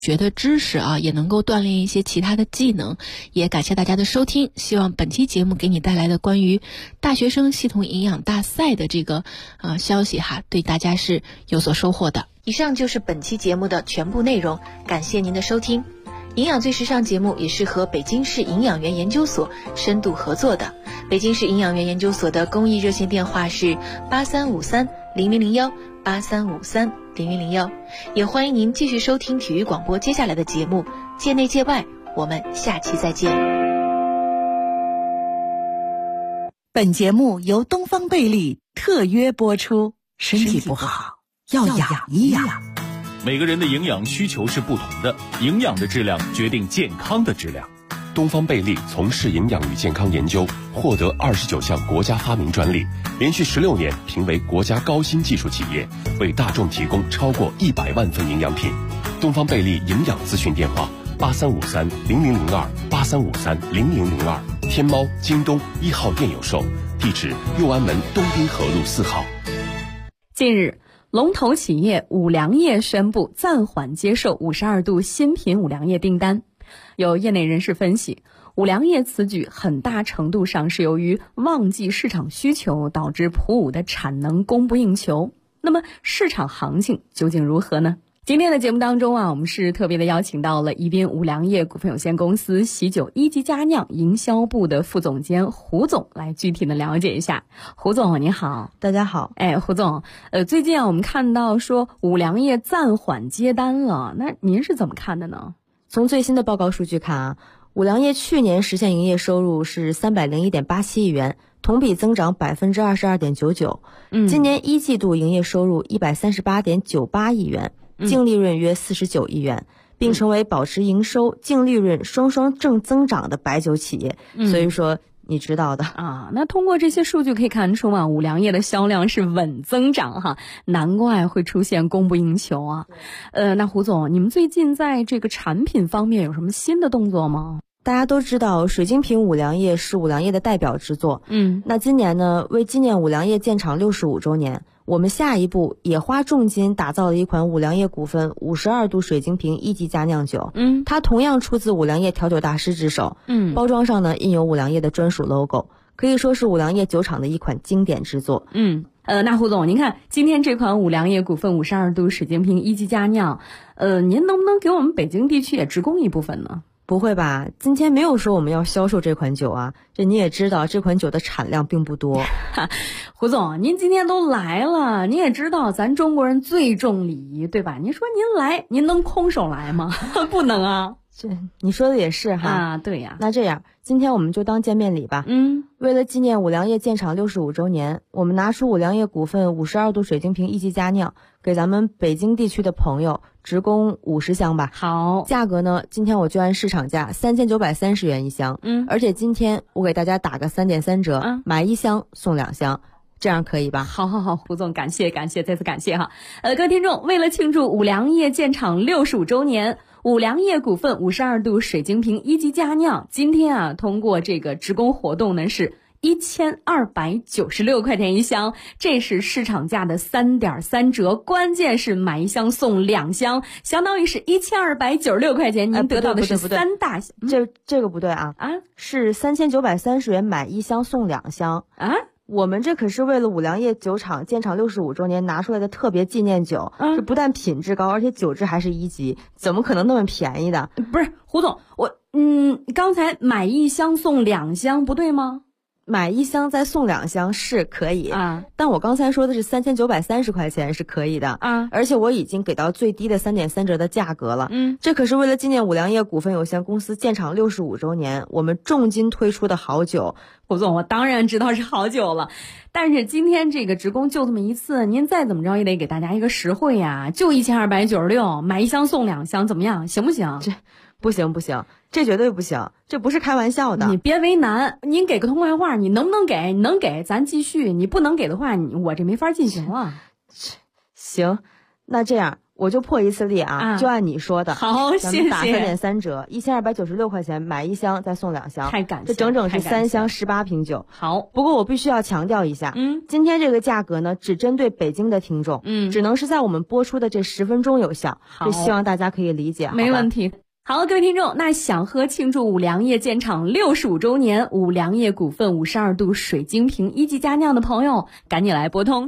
学的知识啊，也能够锻炼一些其他的技能。也感谢大家的收听，希望本期节目给你带来的关于大学生系统营养大赛的这个消息哈，对大家是有所收获的。以上就是本期节目的全部内容，感谢您的收听。营养最时尚节目也是和北京市营养员研究所深度合作的。北京市营养员研究所的公益热线电话是83530001 83530001，也欢迎您继续收听体育广播接下来的节目，界内界外，我们下期再见。 本节目由东方贝利特约播出，身体不好要养一养。 每个人的营养需求是不同的，营养的质量决定健康的质量。 东方贝利从事营养与健康研究，获得29项国家发明专利，连续16年评为国家高新技术企业，为大众提供超过100万份营养品。东方贝利营养咨询电话83530002 83530002，天猫、京东1号店有售，地址右安门东滨河路4号。 近日，龙头企业五粮液宣布暂缓接受52度新品五粮液订单。有业内人士分析，五粮液此举很大程度上是由于旺季市场需求导致普五的产能供不应求。那么市场行情究竟如何呢？今天的节目当中我们是特别的邀请到了宜宾五粮液股份有限公司喜酒一级佳酿营销部的副总监胡总来具体的了解一下。胡总你好。 大家好。 胡总，最近我们看到说五粮液暂缓接单了，那您是怎么看的呢？ 从最新的报告数据看五粮液去年实现营业收入是301.87亿元，同比增长 22.99%。今年一季度营业收入138.98亿元，净利润约49亿元，并成为保持营收、净利润双双正增长的白酒企业。所以说你知道的那通过这些数据可以看出五粮液的销量是稳增长哈，难怪会出现供不应求啊。那胡总，你们最近在这个产品方面有什么新的动作吗？ 大家都知道水晶瓶五粮液是五粮液的代表之作。那今年呢，为纪念五粮液建厂65周年，我们下一步也花重金打造了一款五粮液股份52度水晶瓶一级佳酿酒。它同样出自五粮液调酒大师之手。包装上呢印有五粮液的专属 logo， 可以说是五粮液酒厂的一款经典之作。 那胡总，您看今天这款五粮液股份52度水晶瓶一级佳酿，您能不能给我们北京地区也直供一部分呢？ 不会吧，今天没有说我们要销售这款酒啊，这你也知道这款酒的产量并不多。 胡总，您今天都来了，您也知道咱中国人最重礼仪，对吧？您说您来，您能空手来吗？不能啊。 这你说的也是哈。 对呀。 那这样今天我们就当见面礼吧。为了纪念五粮液建厂65周年，我们拿出五粮液股份52度水晶瓶一级佳酿，给咱们北京地区的朋友直供50箱吧。 好， 价格呢，今天我就按市场价3930元一箱。而且今天我给大家打个3.3折，买1箱送2箱。这样可以吧？ 好，胡总，感谢，再次感谢哈。各位听众，为了庆祝五粮液建厂65周年，五粮液股份52度水晶瓶一级佳酿今天通过这个直供活动呢是1296块钱一箱，这是市场价的3.3折，关键是买1箱送2箱，相当于是1296块钱，您得到的是3大箱。 这个不对啊，是3930元买1箱送2箱啊。我们这可是为了五粮液酒厂建厂65周年拿出来的特别纪念酒，这不但品质高，而且酒质还是1级，怎么可能那么便宜的？ 不是胡总，刚才买1箱送2箱不对吗？ 买1箱再送2箱是可以但我刚才说的是3930块钱是可以的而且我已经给到最低的3.3折的价格了。这可是为了纪念五粮液股份有限公司建厂65周年，我们重金推出的好酒。 胡总，我当然知道是好酒了，但是今天这个直供就这么一次，您再怎么着也得给大家一个实惠呀，就1296，买1箱送2箱，怎么样？行不行？ 这不行，这绝对不行，这不是开玩笑的。 你别为难，您给个痛快话，你能不能给？你能给咱继续，你不能给的话，我这没法进行了。 行，那这样我就破一次例啊，就按你说的， 好，谢谢。 打3.3折，1296块钱买1箱再送2箱， 太感谢， 这整整是3箱18瓶酒。 好， 不过我必须要强调一下，今天这个价格呢，只针对北京的听众，只能是在我们播出的这10分钟有效，就希望大家可以理解。 没问题。好，各位听众，那想喝庆祝五粮液建厂65周年五粮液股份52度水晶瓶1级佳酿的朋友，赶紧来拨通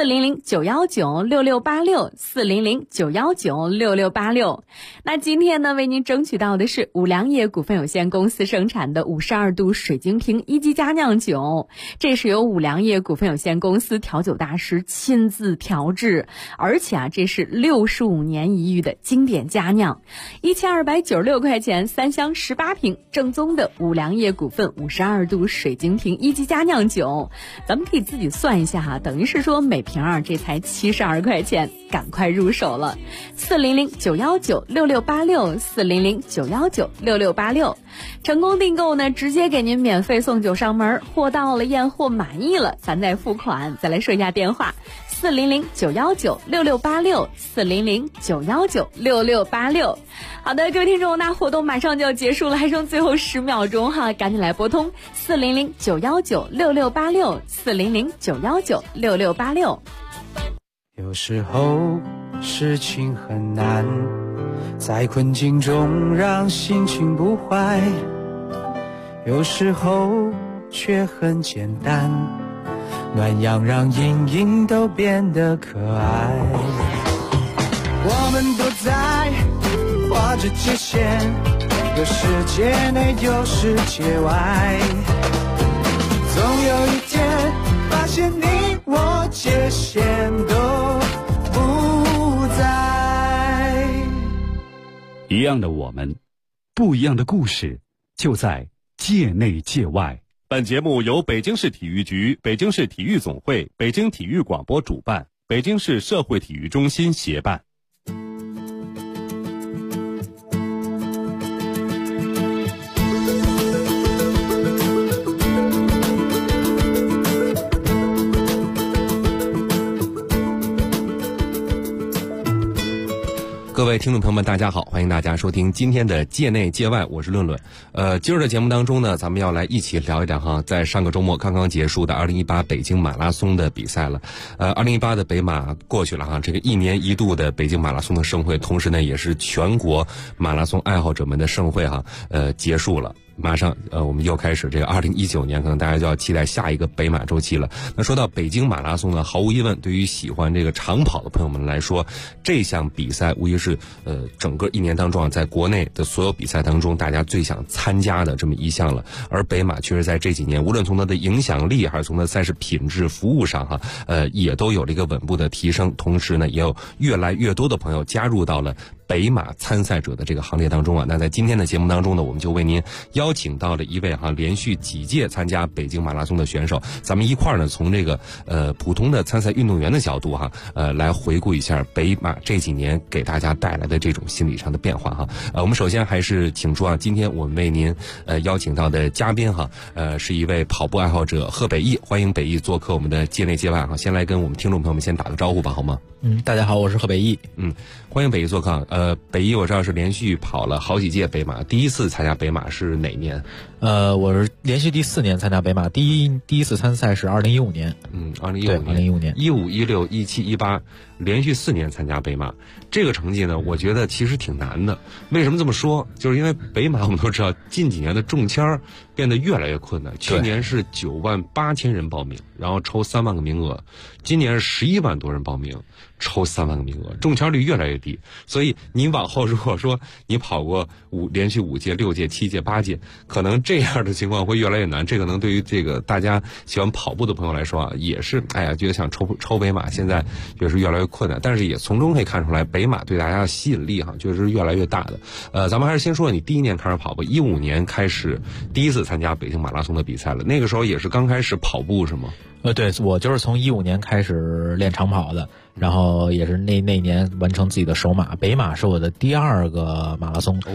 400-919-6686，400-919-6686。那今天呢，为您争取到的是五粮液股份有限公司生产的52度水晶瓶1级佳酿酒，这是由五粮液股份有限公司调酒大师亲自调制，而且啊，这是65年一遇的经典佳酿，1296块钱3箱18瓶，正宗的五粮液股份52度水晶瓶1级佳酿酒，咱们可以自己算一下哈，等于是说每瓶这才72块钱，赶快入手了。400-919-6686，400-919-6686，成功订购呢，直接给您免费送酒上门，货到了验货满意了，咱再付款。再来说一下电话：400-919-6686，400-919-6686。好的，各位听众，那活动马上就要结束了，还剩最后10秒钟哈，赶紧来拨通400-919-6686，400-919-6686。 有时候事情很难，在困境中让心情不坏，有时候却很简单，暖阳让阴影都变得可爱。我们都在画着界限，有世界内有世界外，总有一天发现你我界限都不在。 一样的我们，不一样的故事，就在界内界外。本节目由北京市体育局、北京市体育总会、北京体育广播主办，北京市社会体育中心协办。 各位听众朋友们，大家好，欢迎大家收听今天的界内界外，我是论论。今儿的节目当中呢，咱们要来一起聊一聊哈，在上个周末刚刚结束的2018北京马拉松的比赛了。2018的北马过去了哈，这个1年1度的北京马拉松的盛会，同时呢也是全国马拉松爱好者们的盛会哈，结束了。马上我们又开始这个2019年，可能大家就要期待下一个北马周期了。那说到北京马拉松呢，毫无疑问，对于喜欢这个长跑的朋友们来说，这项比赛无疑是整个1年当中啊，在国内的所有比赛当中，大家最想参加的这么一项了。而北马确实在这几年，无论从它的影响力还是从它赛事品质、服务上哈，也都有了一个稳步的提升。同时呢，也有越来越多的朋友加入到了北马参赛者的这个行列当中啊。那在今天的节目当中呢，我们就为您邀请到了一位连续几届参加北京马拉松的选手，咱们一块儿呢从这个普通的参赛运动员的角度来回顾一下北马这几年给大家带来的这种心理上的变化我们首先还是请出今天我们为您邀请到的嘉宾是一位跑步爱好者贺北翼，欢迎北翼做客我们的界内界外先来跟我们听众朋友们先打个招呼吧，好吗？ 大家好，我是贺北翼。 欢迎北翼做客。北翼我知道是连续跑了好几届北马，第一次参加北马是哪年？ 我是连续第4年参加北马，第一次参赛是2015年。2015年 ，15、16、17、18，连续4年参加北马，这个成绩呢，我觉得其实挺难的。为什么这么说？就是因为北马我们都知道，近几年的中签变得越来越困难。去年是98000人报名，然后抽3万个名额，今年是11万多人报名，抽3万个名额，中签率越来越低。所以你往后如果说你跑过连续5届、6届、7届、8届，可能这样的情况会越来越难。这可能对于这个大家喜欢跑步的朋友来说也是觉得想抽北马现在也是越来越困难。但是也从中可以看出来，北马对大家的吸引力确实是越来越大的。咱们还是先说你第一年开始跑步，15年开始第一次参加北京马拉松的比赛了，那个时候也是刚开始跑步是吗？ 对，我就是从15年开始练长跑的，然后也是那年完成自己的首马。北马是我的第2个马拉松。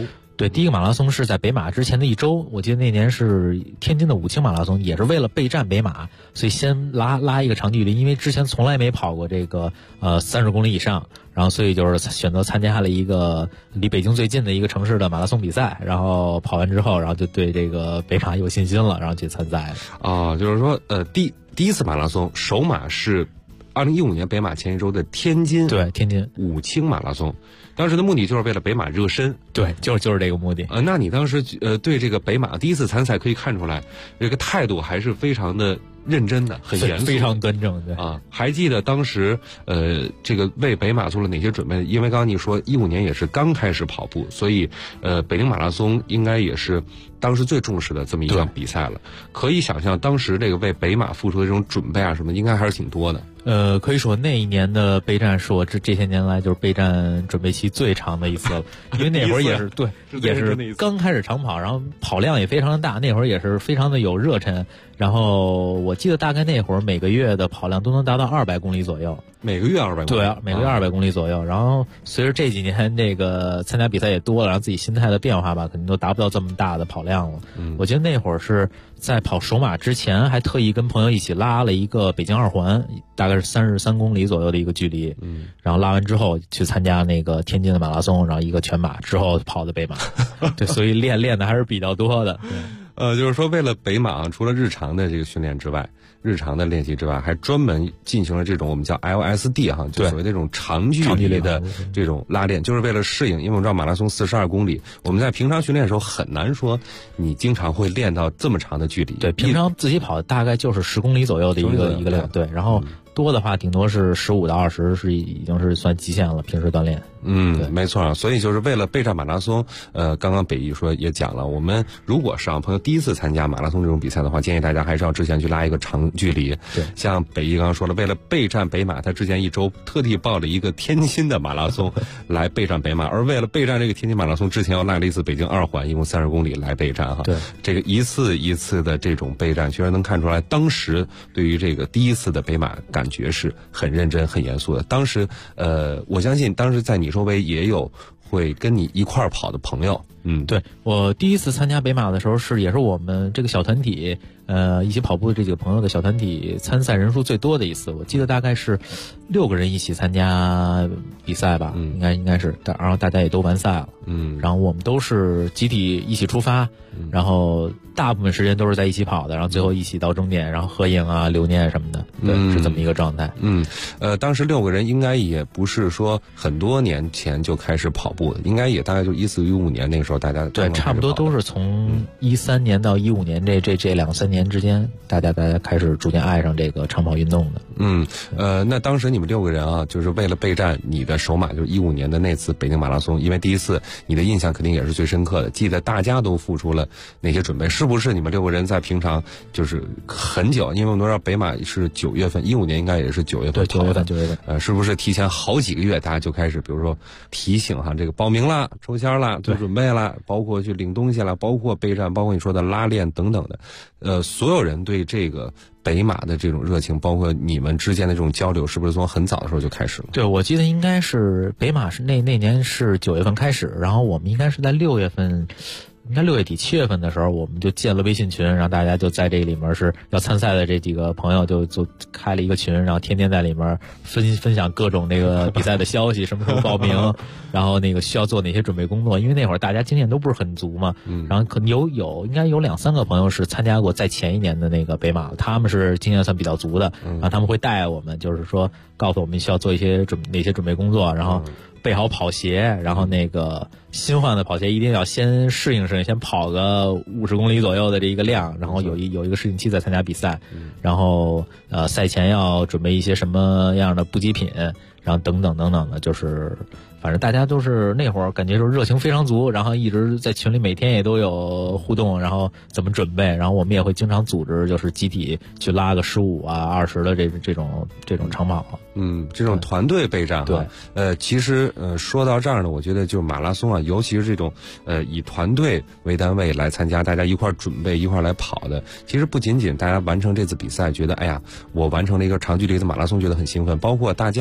对，第一个马拉松是在北马之前的一周，我记得那年是天津的武清马拉松，也是为了备战北马，所以先拉一个长距离，因为之前从来没跑过这个30公里以上，然后所以就是选择参加了一个离北京最近的一个城市的马拉松比赛，然后跑完之后，然后就对这个北马有信心了，然后去参赛了。 就是说第一次马拉松首马是2015年北马前一周的天津武清马拉松，当时的目的就是为了北马热身。 对，就是这个目的。 那你当时对这个北马第一次参赛可以看出来，这个态度还是非常的认真的，很严肃， 非常端正。对还记得当时这个为北马做了哪些准备？因为刚刚你说15年也是刚开始跑步，所以北京马拉松应该也是当时最重视的这么一项比赛了。可以想象当时这个为北马付出的这种准备啊什么，应该还是挺多的。 可以说那一年的备战是我这些年来就是备战准备期最长的一次了，因为那会儿也是也是刚开始长跑，然后跑量也非常的大，那会儿也是非常的有热忱，然后我记得大概那会儿每个月的跑量都能达到200公里左右。 每个月200公里？ 对，每个月200公里左右。然后随着这几年这个参加比赛也多了，然后自己心态的变化吧，肯定都达不到这么大的跑量了。我记得那会儿是在跑首马之前，还特意跟朋友一起拉了一个北京2环，大概是33公里左右的一个距离。然后拉完之后去参加那个天津的马拉松，然后一个全马之后跑的北马。对，所以练的还是比较多的。 就是说为了北马，除了日常的这个训练之外，日常的练习之外，还专门进行了这种我们叫 LSD 哈，就所谓这种长距离的这种拉练，就是为了适应。因为我们知道马拉松42公里，我们在平常训练的时候很难说你经常会练到这么长的距离。 对，平常自己跑大概就是10公里左右的一个量。对，然后多的话顶多是15到20，是已经是算极限了，平时锻炼。 没错。所以就是为了备战马拉松，刚刚北艺说也讲了，我们如果是让朋友第一次参加马拉松这种比赛的话，建议大家还是要之前去拉一个长距离。 对， 像北艺刚刚说了，为了备战北马，他之前一周特地报了一个天津的马拉松来备战北马，而为了备战这个天津马拉松，之前又拉了一次北京2环，一共30公里来备战哈。 对， 这个一次一次的这种备战，确实能看出来，当时对于这个第一次的北马感觉是很认真、很严肃的。当时，我相信当时在你周围也有会跟你一块儿跑的朋友。 对，我第一次参加北马的时候也是我们这个小团体，一起跑步的这几个朋友的小团体参赛人数最多的一次。我记得大概是6个人一起参加比赛吧，应该是，然后大家也都完赛了。然后我们都是集体一起出发，然后大部分时间都是在一起跑的，然后最后一起到终点，然后合影啊、留念什么的。对，是这么一个状态。 当时6个人应该也不是说很多年前就开始跑步的，应该也大概就14、15年那个时候大家对，差不多都是从13年到15年这2、3年之间，大家开始逐渐爱上这个长跑运动的。 那当时你们6个人啊，就是为了备战你的首马，就是15年的那次北京马拉松，因为第一次你的印象肯定也是最深刻的，记得大家都付出了哪些准备？是不是你们6个人在平常就是很久？因为我们都知道北马是9月份，15年应该也是9月份跑的。 对，9月份。 是不是提前好几个月大家就开始，比如说提醒哈，这个报名啦、抽签啦、做准备啦，包括去领东西啦，包括备战，包括你说的拉练等等的，所有人对这个北马的这种热情，包括你们之间的这种交流，是不是从很早的时候就开始了？ 对，我记得应该是北马是那年是9月份开始，然后我们应该是在6月份。应该6月底7月份的时候，我们就建了微信群，然后大家就在这里面是要参赛的这几个朋友就开了一个群，然后天天在里面分享各种那个比赛的消息，什么时候报名，然后那个需要做哪些准备工作。因为那会儿大家经验都不是很足嘛，然后可能应该有2、3个朋友是参加过在前一年的那个北马，他们是经验算比较足的，然后他们会带我们，就是说告诉我们需要做哪些准备工作，然后备好跑鞋，然后那个新换的跑鞋一定要先适应，先跑个50公里左右的这一个量，然后有一个适应期再参加比赛，然后赛前要准备一些什么样的补给品，然后等等的，就是反正大家都是那会儿感觉就是热情非常足，然后一直在群里每天也都有互动，然后怎么准备，然后我们也会经常组织就是集体去拉个15啊、20的这种长跑。 这种团队备战哈。对，其实说到这儿呢，我觉得就是马拉松啊，尤其是这种以团队为单位来参加，大家一块准备一块来跑的，其实不仅仅大家完成这次比赛觉得哎呀我完成了一个长距离的马拉松觉得很兴奋，包括大家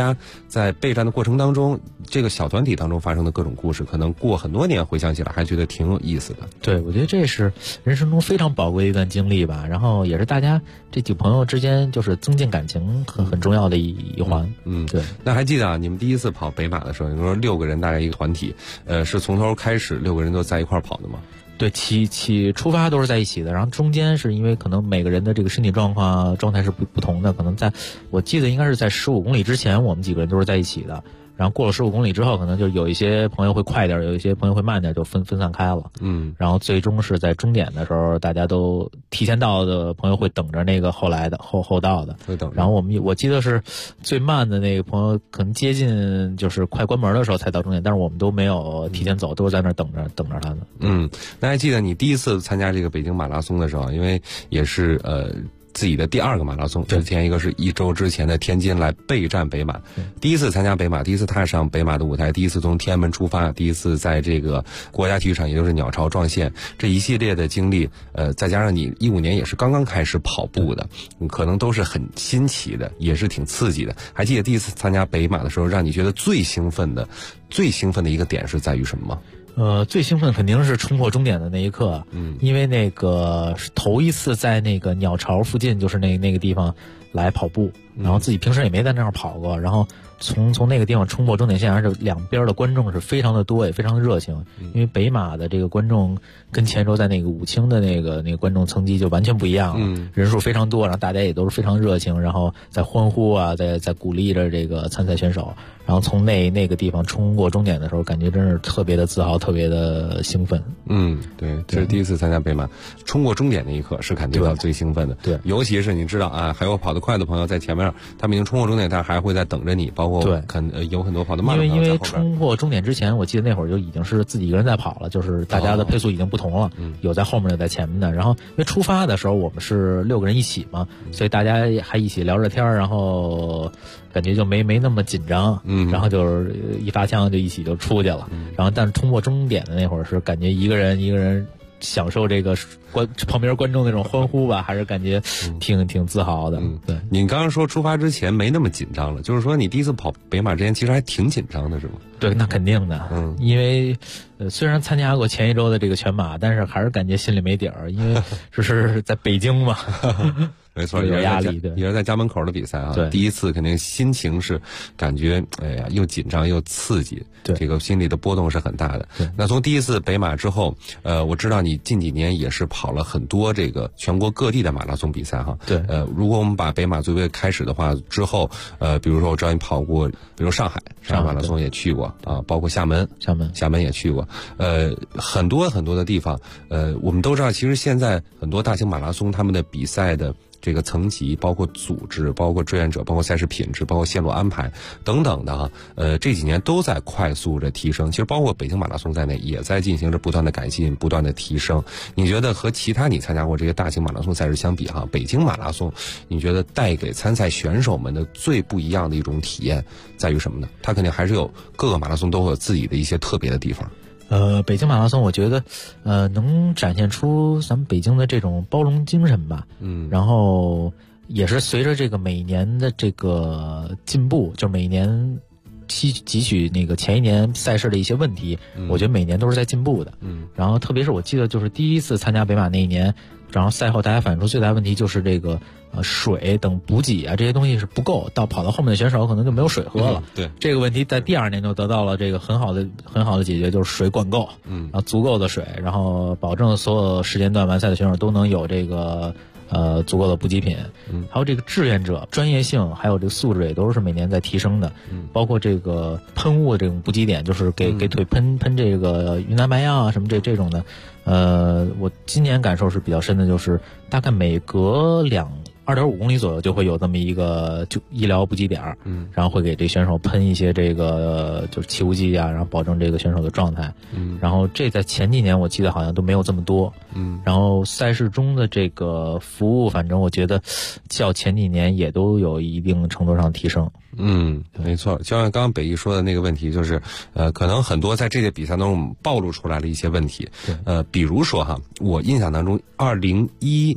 在备战的过程当中，这个小团体当中发生的各种故事，可能过很多年回想起来还觉得挺有意思的。 对，我觉得这是人生中非常宝贵的一段经历吧，然后也是大家这几朋友之间就是增进感情很重要的一环。对。 那还记得啊，你们第一次跑北马的时候，你说6个人大概一个团体，是从头开始6个人都在一块儿跑的吗？ 对，起出发都是在一起的，然后中间是因为可能每个人的这个身体状态是不同的，可能我记得应该是在15公里之前，我们几个人都是在一起的。然后过了15公里之后，可能就有一些朋友会快点，有一些朋友会慢点，就分散开了。然后最终是在终点的时候，大家都提前到的朋友会等着那个后来的后到的， 会等。 然后我记得是最慢的那个朋友，可能接近就是快关门的时候才到终点，但是我们都没有提前走，都是在那儿等着他的。 那还记得你第一次参加这个北京马拉松的时候，因为也是自己的第2个马拉松，之前一个是1周之前的天津来备战北马，第一次参加北马，第一次踏上北马的舞台，第一次从天安门出发，第一次在这个国家体育场，也就是鸟巢撞线，这一系列的经历，再加上你15年也是刚刚开始跑步的，可能都是很新奇的，也是挺刺激的。还记得第一次参加北马的时候，让你觉得最兴奋的一个点是在于什么吗？ 最兴奋肯定是冲破终点的那一刻，因为那个是头一次在那个鸟巢附近，就是那个地方来跑步，然后自己平时也没在那儿跑过，然后从那个地方冲破终点线，而且两边的观众是非常的多，也非常的热情。因为北马的这个观众跟前周在那个武清的那个观众层级就完全不一样了，人数非常多，然后大家也都是非常热情，然后在欢呼啊，在鼓励着这个参赛选手。然后从那个地方冲过终点的时候，感觉真是特别的自豪，特别的兴奋。 对，这是第一次参加北马，冲过终点那一刻是感觉到最兴奋的。 对， 尤其是你知道啊，还有跑得快的朋友在前面，他们已经冲过终点，但还会在等着你，包括有很多跑得慢的朋友在后边。 因为冲过终点之前，我记得那会儿就已经是自己一个人在跑了，就是大家的配速已经不同了，有在后面的，在前面的。然后因为出发的时候我们是6个人一起嘛，所以大家还一起聊着天，然后感觉就没那么紧张，然后就是一发枪就一起就出去了，然后但是冲过终点的那会儿是感觉一个人享受这个旁边观众那种欢呼吧，还是感觉挺自豪的。对， 你刚刚说出发之前没那么紧张了，就是说你第一次跑北马之前其实还挺紧张的，是吗？ 对，那肯定的，因为虽然参加过前一周的这个全马，但是还是感觉心里没底儿，因为这是在北京嘛。 没错， 有压力， 也是在家门口的比赛啊。 对， 第一次肯定心情是感觉，哎呀，又紧张又刺激， 对， 这个心里的波动是很大的。 对， 那从第一次北马之后，我知道你近几年也是跑了很多这个全国各地的马拉松比赛哈。 对， 如果我们把北马作为开始的话，之后，比如说我知道你跑过，比如上海马拉松也去过啊，包括厦门也去过，很多的地方，我们都知道，其实现在很多大型马拉松他们的比赛的这个层级，包括组织，包括志愿者，包括赛事品质，包括线路安排等等的哈，这几年都在快速的提升。其实包括北京马拉松在内，也在进行着不断的改进，不断的提升。你觉得和其他你参加过这些大型马拉松赛事相比哈，北京马拉松你觉得带给参赛选手们的最不一样的一种体验在于什么呢？它肯定还是有各个马拉松都会有自己的一些特别的地方。 北京马拉松我觉得能展现出咱们北京的这种包容精神吧，然后也是随着这个每年的这个进步，就每年汲取那个前一年赛事的一些问题，我觉得每年都是在进步的，然后特别是我记得就是第一次参加北马那一年，然后赛后大家反映出最大的问题就是这个水等补给啊这些东西是不够，跑到后面的选手可能就没有水喝了。 对， 这个问题在第2年就得到了这个很好的解决，就是水管够，然后足够的水，然后保证所有时间段完赛的选手都能有这个足够的补给品，还有这个志愿者专业性，还有这个素质也都是每年在提升的，包括这个喷雾的这种补给点，就是给腿喷这个云南白药啊什么这种的。我今年感受是比较深的，就是大概每隔2.5公里左右就会有这么一个就医疗补给点，然后会给这选手喷一些这个就是气雾剂啊，然后保证这个选手的状态，然后这在前几年我记得好像都没有这么多，然后赛事中的这个服务，反正我觉得较前几年也都有一定程度上提升。 没错，就像刚刚北艺说的那个问题，就是可能很多在这些比赛当中暴露出来了一些问题，比如说哈，我印象当中2014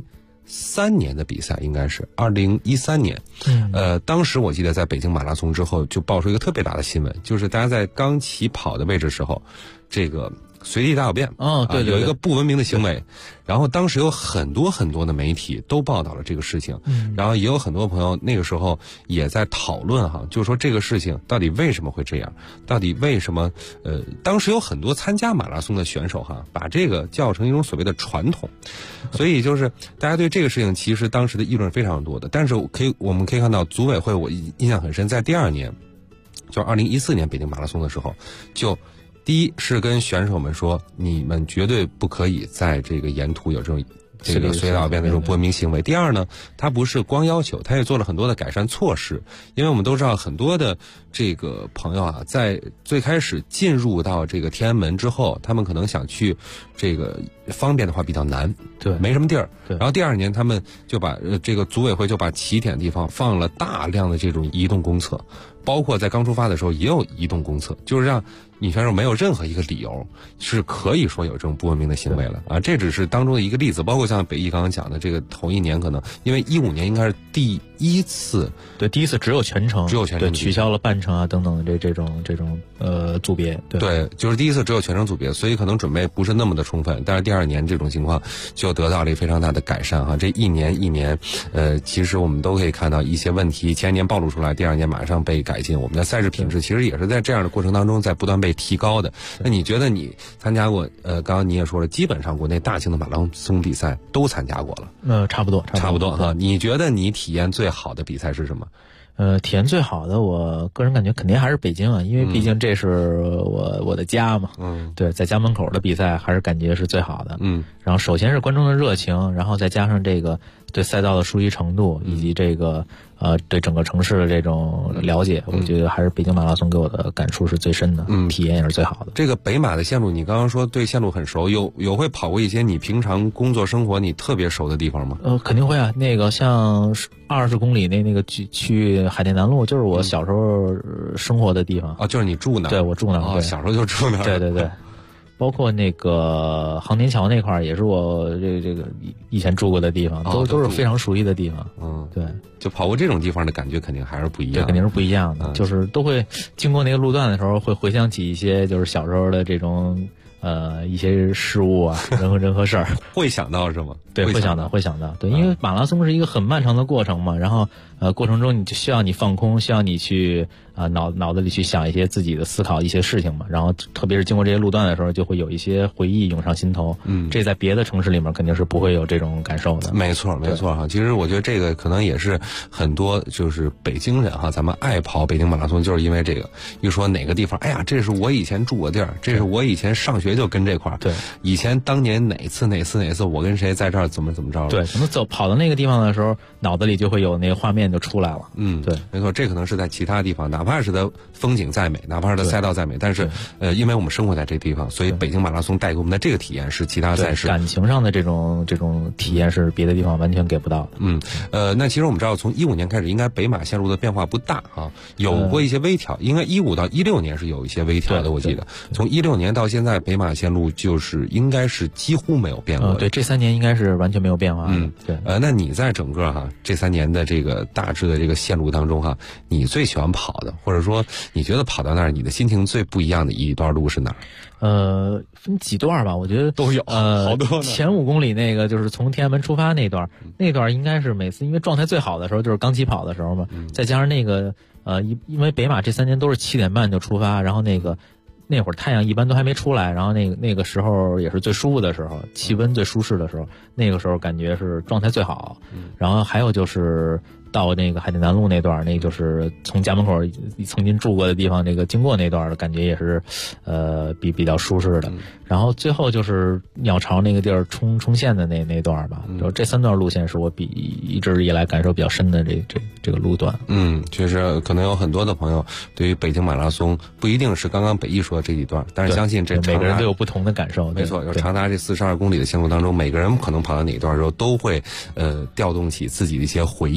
2013年的比赛，应该是2013年。当时我记得在北京马拉松之后就爆出一个特别大的新闻，就是大家在刚起跑的位置时候，这个随地大小便， 对， 有一个不文明的行为。然后当时有很多的媒体都报道了这个事情，然后也有很多朋友那个时候也在讨论就是说这个事情到底为什么会这样，到底为什么当时有很多参加马拉松的选手把这个叫成一种所谓的传统，所以就是大家对这个事情其实当时的议论非常多的。但是我们可以看到组委会，我印象很深，在第二年就是2014年北京马拉松的时候，就第一是跟选手们说，你们绝对不可以在这个沿途有这种随地大小便的这种不文明行为。第二呢，他不是光要求，他也做了很多的改善措施。因为我们都知道，很多的这个朋友在最开始进入到这个天安门之后，他们可能想去这个方便的话比较难， 对， 没什么地儿。 对。 然后第二年他们就把这个组委会就把起点地方放了大量的这种移动公厕，包括在刚出发的时候也有移动公厕，就是让你选手没有任何一个理由是可以说有这种不文明的行为了这只是当中的一个例子。包括像北艺刚刚讲的这个头一年，可能因为15年应该是第一次只有全程，对，取消了半程等等这种组别， 对，就是第一次只有全程组别，所以可能准备不是那么的充分。但是第二年这种情况就得到了一个非常大的改善这一年其实我们都可以看到一些问题，前年暴露出来，第二年马上被改进。我们的赛事品质其实也是在这样的过程当中在不断被提高的。那你觉得你参加过刚刚你也说了，基本上国内大型的马拉松比赛都参加过了？ 差不多你觉得你体验最好的比赛是什么？ 体验最好的，我个人感觉肯定还是北京因为毕竟这是我的家嘛。对，在家门口的比赛还是感觉是最好的。然后首先是观众的热情，然后再加上这个对赛道的熟悉程度，以及这个对整个城市的这种了解，我觉得还是北京马拉松给我的感触是最深的，体验也是最好的。 这个北马的线路，你刚刚说对线路很熟，有会跑过一些你平常工作生活你特别熟的地方吗？ 肯定会那个像20公里那个去海淀南路，就是我小时候生活的地方就是你住那儿？ 对，我住那儿， 小时候就住那儿。 对。包括那个航天桥那块也是我这个以前住过的地方，都是非常熟悉的地方。对， 就跑过这种地方的感觉肯定还是不一样。 对，肯定是不一样的。就是都会经过那个路段的时候，会回想起一些就是小时候的这种一些事物人和事儿， 会想到是吗？ 对，会想到。对，因为马拉松是一个很漫长的过程嘛，然后过程中你就需要你放空，需要你去脑子里去想一些自己的思考一些事情嘛，然后特别是经过这些路段的时候，就会有一些回忆涌上心头。这在别的城市里面肯定是不会有这种感受的。 没错其实我觉得这个可能也是很多就是北京人咱们爱跑北京马拉松，就是因为这个。一说哪个地方，哎呀，这是我以前住过地儿，这是我以前上学就跟这块儿。 对， 以前当年哪次我跟谁在这儿怎么着了。 对，可能跑到那个地方的时候，脑子里就会有那个画面就出来了。对， 没错，这可能是在其他地方，哪怕是它风景再美，哪怕是它赛道再美，但是因为我们生活在这地方，所以北京马拉松带给我们的这个体验是其他赛事感情上的这种体验是别的地方完全给不到的。那其实我们知道，从15年开始，应该北马线路的变化不大有过一些微调，应该15到16年是有一些微调的，我记得。从16年到现在，北马线路就是应该是几乎没有变过。 对，这3年应该是完全没有变化。对。 那你在整个这3年的这个大致的这个线路当中你最喜欢跑的，或者说你觉得跑到那儿你的心情最不一样的一段路是哪儿？ 分几段吧，我觉得都有好多呢。 前5公里那个就是从天安门出发那段应该是每次因为状态最好的时候就是刚起跑的时候嘛，再加上那个因为北马这3年都是7点半就出发，然后那会儿太阳一般都还没出来，然后那个时候也是最舒服的时候，气温最舒适的时候，那个时候感觉是状态最好。然后还有就是到那个海淀南路那段，那就是从家门口曾经住过的地方，这个经过那段的感觉也是比较舒适的。然后最后就是鸟巢那个地儿冲线的那段吧，就这3段路线是我一直以来感受比较深的这个路段。 确实可能有很多的朋友对于北京马拉松不一定是刚刚北艺说的这几段，但是相信这每个人都有不同的感受。 没错，有长达这42公里的线路当中，每个人可能跑到哪一段的时候都会调动起自己的一些回忆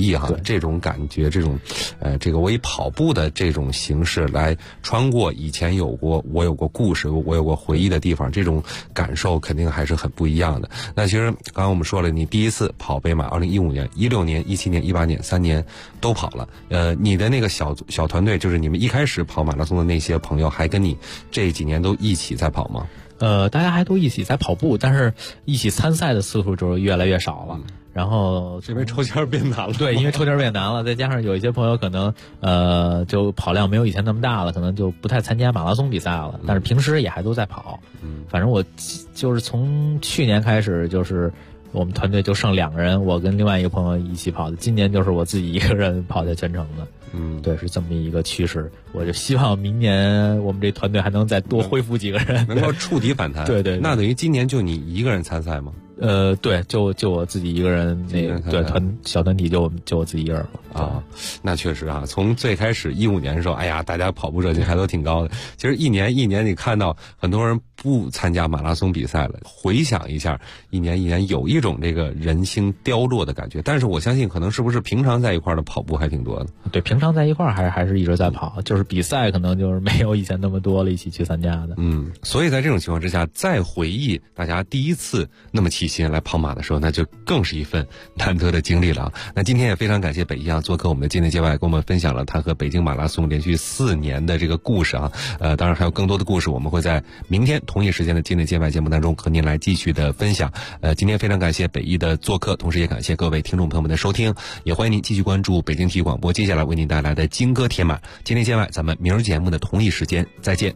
这种感觉，这种这个我以跑步的这种形式来穿过以前我有过故事，我有过回忆的地方，这种感受肯定还是很不一样的。那其实刚刚我们说了，你第一次跑北马2015年、16年、17年、18年3年都跑了。你的那个小团队，就是你们一开始跑马拉松的那些朋友，还跟你这几年都一起在跑吗？ 大家还都一起在跑步，但是一起参赛的次数就是越来越少了。然后是因为抽签变难了。 对，因为抽签变难了，再加上有一些朋友可能就跑量没有以前那么大了，可能就不太参加马拉松比赛了。但是平时也还都在跑。反正我就是从去年开始，就是我们团队就剩2个人，我跟另外一个朋友一起跑的。今年就是我自己一个人跑在全程的。对，是这么一个趋势。我就希望明年我们这团队还能再多恢复几个人， 能够触底反弹。对，那等于今年就你一个人参赛吗？ 对，就我自己一个人，对小团体就我自己一个人了啊。那确实啊，从最开始15年的时候，哎呀，大家跑步热情还都挺高的。其实一年你看到很多人不参加马拉松比赛了，回想一下，一年有一种这个人心凋落的感觉。但是我相信，可能是不是平常在一块儿的跑步还挺多的？ 对，平常在一块儿还是一直在跑，就是比赛可能就是没有以前那么多了，一起去参加的。 所以在这种情况之下，再回忆大家第一次那么起心来跑马的时候，那就更是一份难得的经历了。那今天也非常感谢北一做客我们的境内界外，跟我们分享了他和北京马拉松连续4年的这个故事啊。当然还有更多的故事，我们会在明天同一时间的境内界外节目当中和您来继续的分享。今天非常感谢北一的做客，同时也感谢各位听众朋友们的收听，也欢迎您继续关注北京体育广播接下来为您带来的金戈铁马。境内界外，咱们明儿节目的同一时间再见。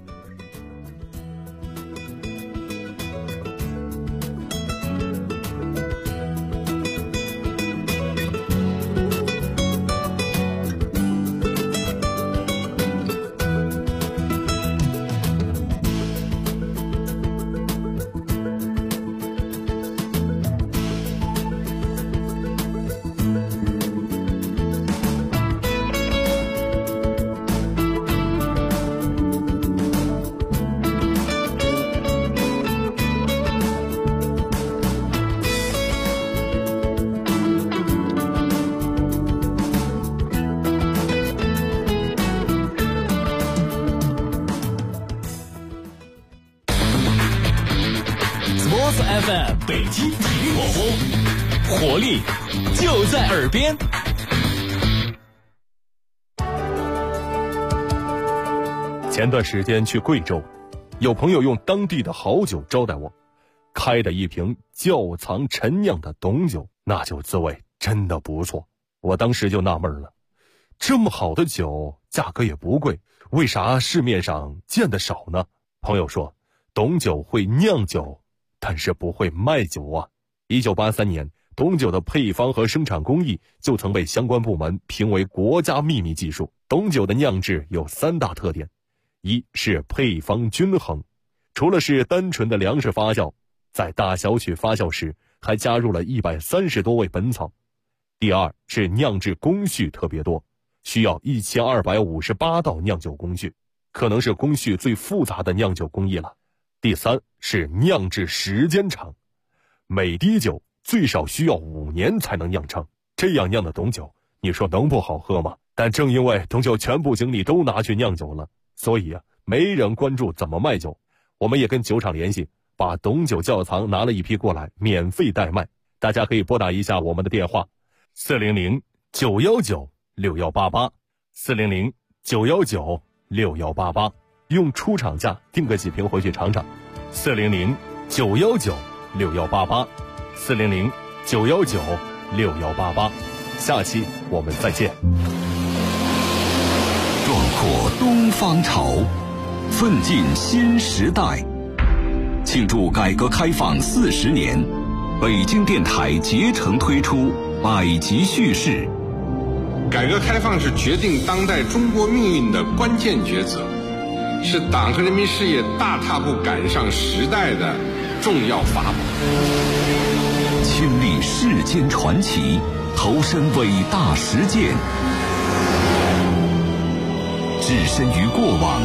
FM 北京体育广播，活力就在耳边。 前段时间去贵州，有朋友用当地的好酒招待我，开的一瓶窖藏陈酿的董酒，那酒滋味真的不错。我当时就纳闷了，这么好的酒，价格也不贵，为啥市面上见得少呢？朋友说，董酒会酿酒，但是不会卖酒啊。1983年，董酒的配方和生产工艺就曾被相关部门评为国家秘密技术。董酒的酿制有3大特点：一是配方均衡，除了是单纯的粮食发酵，在大小曲发酵时还加入了130多味本草。第二是酿制工序特别多，需要1258道酿酒工序，可能是工序最复杂的酿酒工艺了。第三是酿制时间长，每滴酒最少需要5年才能酿成，这样酿的董酒，你说能不好喝吗？但正因为董酒全部精力都拿去酿酒了，所以没人关注怎么卖酒。我们也跟酒厂联系，把董酒窖藏拿了一批过来，免费代卖。大家可以拨打一下我们的电话，400-919-6188，400-919-6188，用出厂价订个几瓶回去尝尝。400-919-6188，400-919-6188。下期我们再见。 壮阔东方潮，奋进新时代。庆祝改革开放40年，北京电台竭诚推出百集叙事。 改革开放是决定当代中国命运的关键抉择，是党和人民事业大踏步赶上时代的重要法宝。 亲历世间传奇，投身伟大实践，置身于过往，